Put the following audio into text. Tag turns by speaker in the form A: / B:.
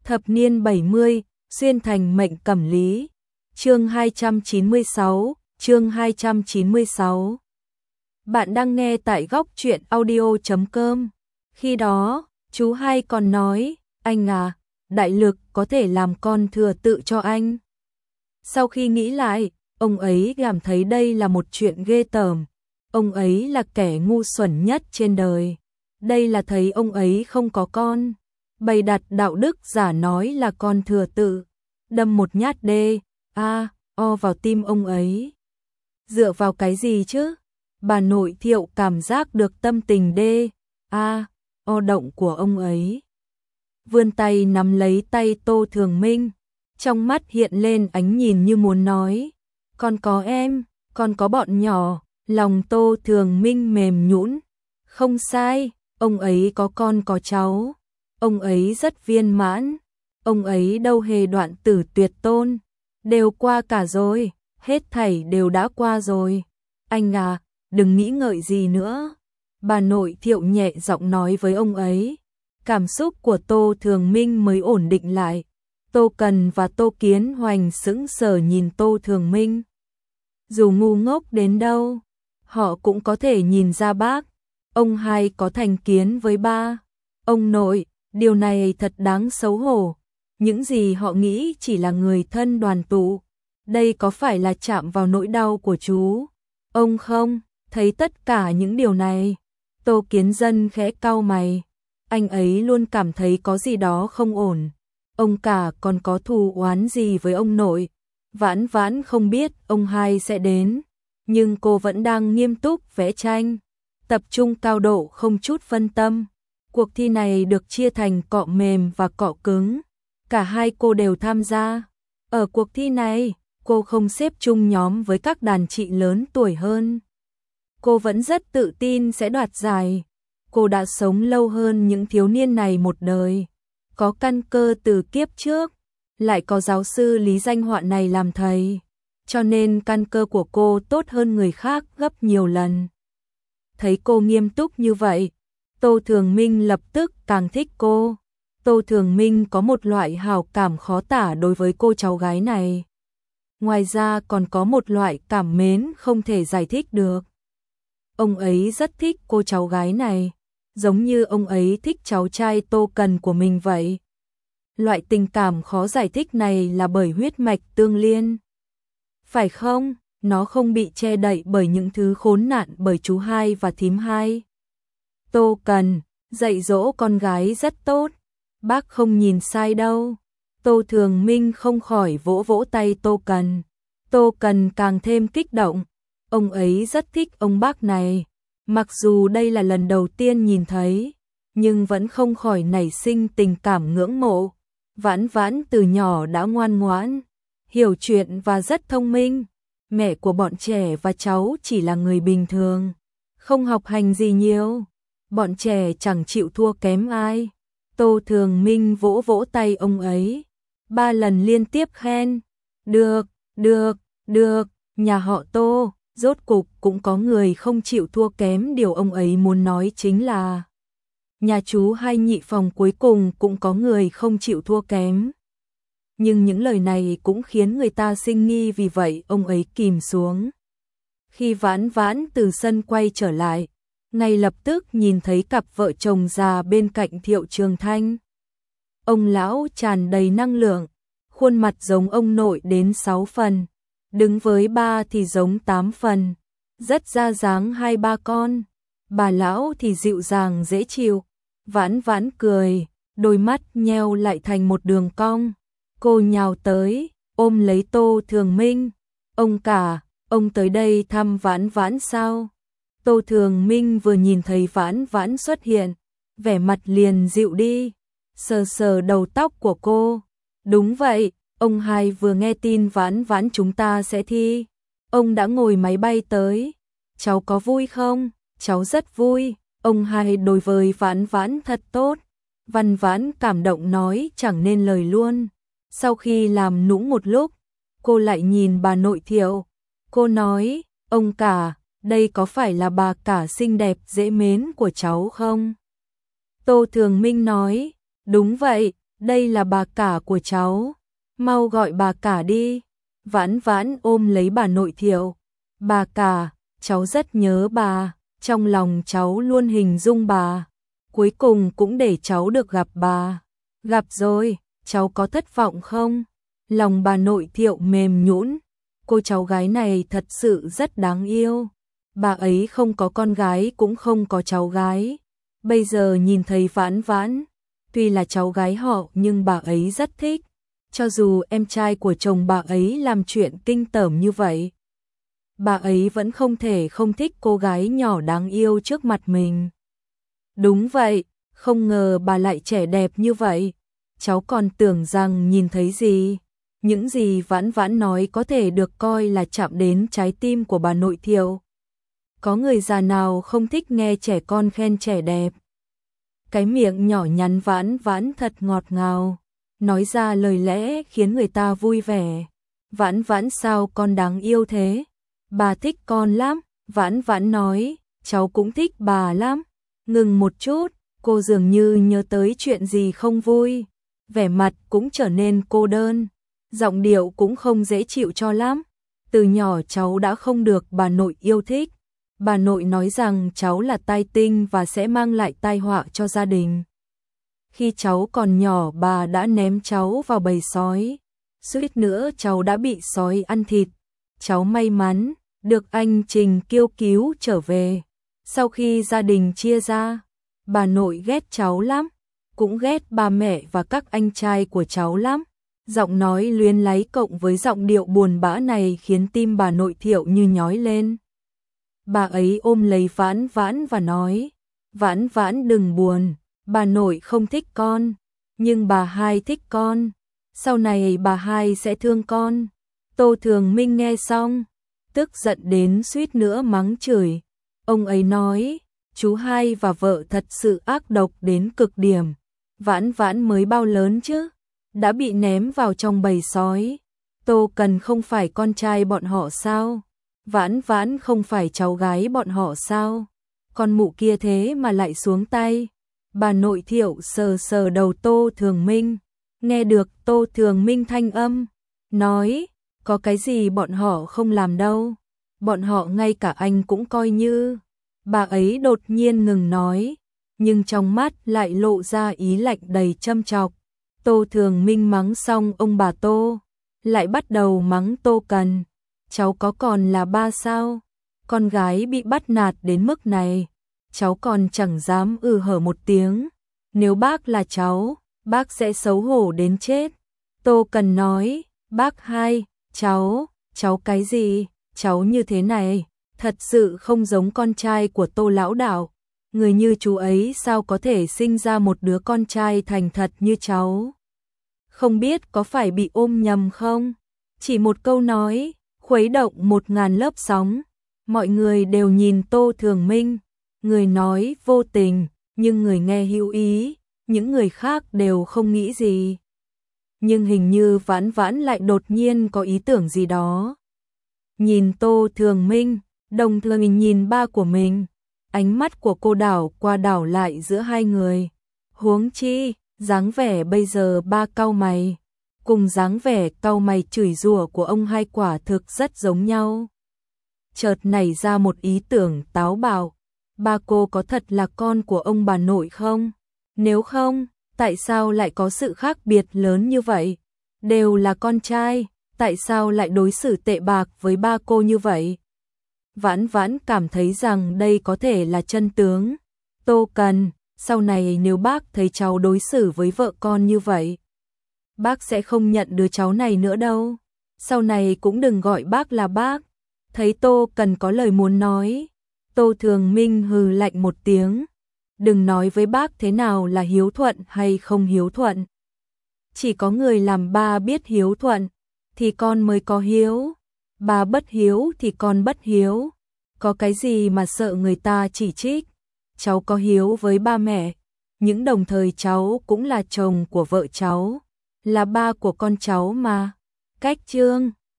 A: Thập niên 70, xuyên thành mệnh cẩm lý. Chương 296, chương 296. Bạn đang nghe tại góc truyện audio.com. Khi đó, chú hai còn nói, anh à, đại lực có thể làm con thừa tự cho anh. Sau khi nghĩ lại, ông ấy cảm thấy đây là một chuyện ghê tởm. Ông ấy là kẻ ngu xuẩn nhất trên đời. Đây là thấy ông ấy không có con. Bày đặt đạo đức giả nói là con thừa tự. Đâm một nhát o vào tim ông ấy. Dựa vào cái gì chứ? Bà nội Thiệu cảm giác được tâm tình o động của ông ấy. Vươn tay nắm lấy tay Tô Thường Minh. Trong mắt hiện lên ánh nhìn như muốn nói. Con có em, con có bọn nhỏ. Lòng Tô Thường Minh mềm nhũn. Không sai, ông ấy có con có cháu. Ông ấy rất viên mãn. Ông ấy đâu hề đoạn tử tuyệt tôn. Đều qua cả rồi, hết thảy đều đã qua rồi. Anh à, đừng nghĩ ngợi gì nữa. Bà nội Thiệu nhẹ giọng nói với ông ấy. Cảm xúc của Tô Thường Minh mới ổn định lại. Tô Cần và Tô Kiến Hoành sững sờ nhìn Tô Thường Minh. Dù ngu ngốc đến đâu, họ cũng có thể nhìn ra bác. Ông hai có thành kiến với ba. Ông nội, điều này thật đáng xấu hổ. Những gì họ nghĩ chỉ là người thân đoàn tụ. Đây có phải là chạm vào nỗi đau của chú? Ông không, thấy tất cả những điều này. Tô Kiến Dân khẽ cau mày. Anh ấy luôn cảm thấy có gì đó không ổn. Ông cả còn có thù oán gì với ông nội. Vãn Vãn không biết ông hai sẽ đến. Nhưng cô vẫn đang nghiêm túc vẽ tranh. Tập trung cao độ không chút phân tâm. Cuộc thi này được chia thành cọ mềm và cọ cứng. Cả hai cô đều tham gia. Ở cuộc thi này, cô không xếp chung nhóm với các đàn chị lớn tuổi hơn. Cô vẫn rất tự tin sẽ đoạt giải. Cô đã sống lâu hơn những thiếu niên này một đời. Có căn cơ từ kiếp trước. Lại có giáo sư Lý Danh Họa này làm thầy. Cho nên căn cơ của cô tốt hơn người khác gấp nhiều lần. Thấy cô nghiêm túc như vậy, Tô Thường Minh lập tức càng thích cô. Tô Thường Minh có một loại hào cảm khó tả đối với cô cháu gái này. Ngoài ra còn có một loại cảm mến không thể giải thích được. Ông ấy rất thích cô cháu gái này, giống như ông ấy thích cháu trai Tô Cần của mình vậy. Loại tình cảm khó giải thích này là bởi huyết mạch tương liên. Phải không? Nó không bị che đậy bởi những thứ khốn nạn bởi chú hai và thím hai. Tô Cần, dạy dỗ con gái rất tốt. Bác không nhìn sai đâu. Tô Thường Minh không khỏi vỗ vỗ tay Tô Cần. Tô Cần càng thêm kích động. Ông ấy rất thích ông bác này. Mặc dù đây là lần đầu tiên nhìn thấy, nhưng vẫn không khỏi nảy sinh tình cảm ngưỡng mộ. Vãn Vãn từ nhỏ đã ngoan ngoãn, hiểu chuyện và rất thông minh. Mẹ của bọn trẻ và cháu chỉ là người bình thường, không học hành gì nhiều. Bọn trẻ chẳng chịu thua kém ai. Tô Thường Minh vỗ vỗ tay ông ấy. 3 lần liên tiếp khen. Được, được, được, nhà họ Tô, rốt cục cũng có người không chịu thua kém. Điều ông ấy muốn nói chính là nhà chú hai nhị phòng cuối cùng cũng có người không chịu thua kém. Nhưng những lời này cũng khiến người ta sinh nghi, vì vậy ông ấy kìm xuống. Khi Vãn Vãn từ sân quay trở lại, ngay lập tức nhìn thấy cặp vợ chồng già bên cạnh Thiệu Trường Thanh. Ông lão tràn đầy năng lượng, khuôn mặt giống ông nội đến 6 phần, đứng với ba thì giống 8 phần, rất ra dáng 2-3 con. Bà lão thì dịu dàng dễ chịu. Vãn Vãn cười, đôi mắt nheo lại thành một đường cong. Cô nhào tới, ôm lấy Tô Thường Minh. Ông cả, ông tới đây thăm Vãn Vãn sao? Tô Thường Minh vừa nhìn thấy Vãn Vãn xuất hiện, vẻ mặt liền dịu đi, sờ sờ đầu tóc của cô. Đúng vậy, ông hai vừa nghe tin Vãn Vãn chúng ta sẽ thi. Ông đã ngồi máy bay tới. Cháu có vui không? Cháu rất vui. Ông hai đối với Vãn Vãn thật tốt. Vãn Vãn cảm động nói chẳng nên lời luôn. Sau khi làm nũng một lúc, cô lại nhìn bà nội Thiệu. Cô nói, ông cả, đây có phải là bà cả xinh đẹp dễ mến của cháu không? Tô Thường Minh nói, đúng vậy, đây là bà cả của cháu, mau gọi bà cả đi. Vãn Vãn ôm lấy bà nội Thiệu. Bà cả, cháu rất nhớ bà, trong lòng cháu luôn hình dung bà. Cuối cùng cũng để cháu được gặp bà. Gặp rồi, cháu có thất vọng không? Lòng bà nội Thiệu mềm nhũn. Cô cháu gái này thật sự rất đáng yêu. Bà ấy không có con gái cũng không có cháu gái. Bây giờ nhìn thấy Vãn Vãn, tuy là cháu gái họ nhưng bà ấy rất thích. Cho dù em trai của chồng bà ấy làm chuyện kinh tởm như vậy, bà ấy vẫn không thể không thích cô gái nhỏ đáng yêu trước mặt mình. Đúng vậy, không ngờ bà lại trẻ đẹp như vậy. Cháu còn tưởng rằng nhìn thấy gì. Những gì Vãn Vãn nói có thể được coi là chạm đến trái tim của bà nội Thiệu. Có người già nào không thích nghe trẻ con khen trẻ đẹp. Cái miệng nhỏ nhắn Vãn Vãn thật ngọt ngào, nói ra lời lẽ khiến người ta vui vẻ. Vãn Vãn sao con đáng yêu thế? Bà thích con lắm. Vãn Vãn nói, cháu cũng thích bà lắm. Ngừng một chút, cô dường như nhớ tới chuyện gì không vui. Vẻ mặt cũng trở nên cô đơn. Giọng điệu cũng không dễ chịu cho lắm. Từ nhỏ cháu đã không được bà nội yêu thích. Bà nội nói rằng cháu là tai tinh và sẽ mang lại tai họa cho gia đình. Khi cháu còn nhỏ bà đã ném cháu vào bầy sói. Suýt nữa cháu đã bị sói ăn thịt. Cháu may mắn được anh Trình Kiêu cứu trở về. Sau khi gia đình chia ra, bà nội ghét cháu lắm, cũng ghét ba mẹ và các anh trai của cháu lắm. Giọng nói luyến láy cộng với giọng điệu buồn bã này khiến tim bà nội Thiệu như nhói lên. Bà ấy ôm lấy Vãn Vãn và nói, Vãn Vãn đừng buồn, bà nội không thích con, nhưng bà hai thích con. Sau này bà hai sẽ thương con. Tô Thường Minh nghe xong, tức giận đến suýt nữa mắng chửi. Ông ấy nói, chú hai và vợ thật sự ác độc đến cực điểm. Vãn Vãn mới bao lớn chứ, đã bị ném vào trong bầy sói. Tô Cần không phải con trai bọn họ sao? Vãn Vãn không phải cháu gái bọn họ sao? Con mụ kia thế mà lại xuống tay. Bà nội Thiệu sờ sờ đầu Tô Thường Minh, nghe được Tô Thường Minh thanh âm, nói, có cái gì bọn họ không làm đâu. Bọn họ ngay cả anh cũng coi như. Bà ấy đột nhiên ngừng nói, nhưng trong mắt lại lộ ra ý lạnh đầy châm chọc. Tô Thường Minh mắng xong ông bà Tô, lại bắt đầu mắng Tô Cần. Cháu có còn là ba sao? Con gái bị bắt nạt đến mức này, cháu còn chẳng dám hở một tiếng. Nếu bác là cháu, bác sẽ xấu hổ đến chết. Tô Cần nói, bác hai, cháu cái gì? Cháu như thế này, thật sự không giống con trai của Tô lão đạo. Người như chú ấy sao có thể sinh ra một đứa con trai thành thật như cháu? Không biết có phải bị ôm nhầm không? Chỉ một câu nói, khuấy động 1000 lớp sóng. Mọi người đều nhìn Tô Thường Minh. Người nói vô tình, nhưng người nghe hữu ý. Những người khác đều không nghĩ gì. Nhưng hình như Vãn Vãn lại đột nhiên có ý tưởng gì đó. Nhìn Tô Thường Minh, đồng thời nhìn ba của mình. Ánh mắt của cô đảo qua đảo lại giữa hai người. Huống chi, dáng vẻ bây giờ ba cau mày, cùng dáng vẻ cau mày chửi rủa của ông hai quả thực rất giống nhau. Chợt nảy ra một ý tưởng táo bạo. Ba cô có thật là con của ông bà nội không? Nếu không, tại sao lại có sự khác biệt lớn như vậy? Đều là con trai, tại sao lại đối xử tệ bạc với ba cô như vậy? Vãn Vãn cảm thấy rằng đây có thể là chân tướng. Tô Cần, sau này nếu bác thấy cháu đối xử với vợ con như vậy, bác sẽ không nhận đứa cháu này nữa đâu. Sau này cũng đừng gọi bác là bác. Thấy Tô Cần có lời muốn nói, Tô Thường Minh hừ lạnh một tiếng. Đừng nói với bác thế nào là hiếu thuận hay không hiếu thuận. Chỉ có người làm ba biết hiếu thuận, thì con mới có hiếu. Ba bất hiếu thì con bất hiếu. Có cái gì mà sợ người ta chỉ trích. Cháu có hiếu với ba mẹ, nhưng đồng thời cháu cũng là chồng của vợ cháu, là ba của con cháu mà. Cách chương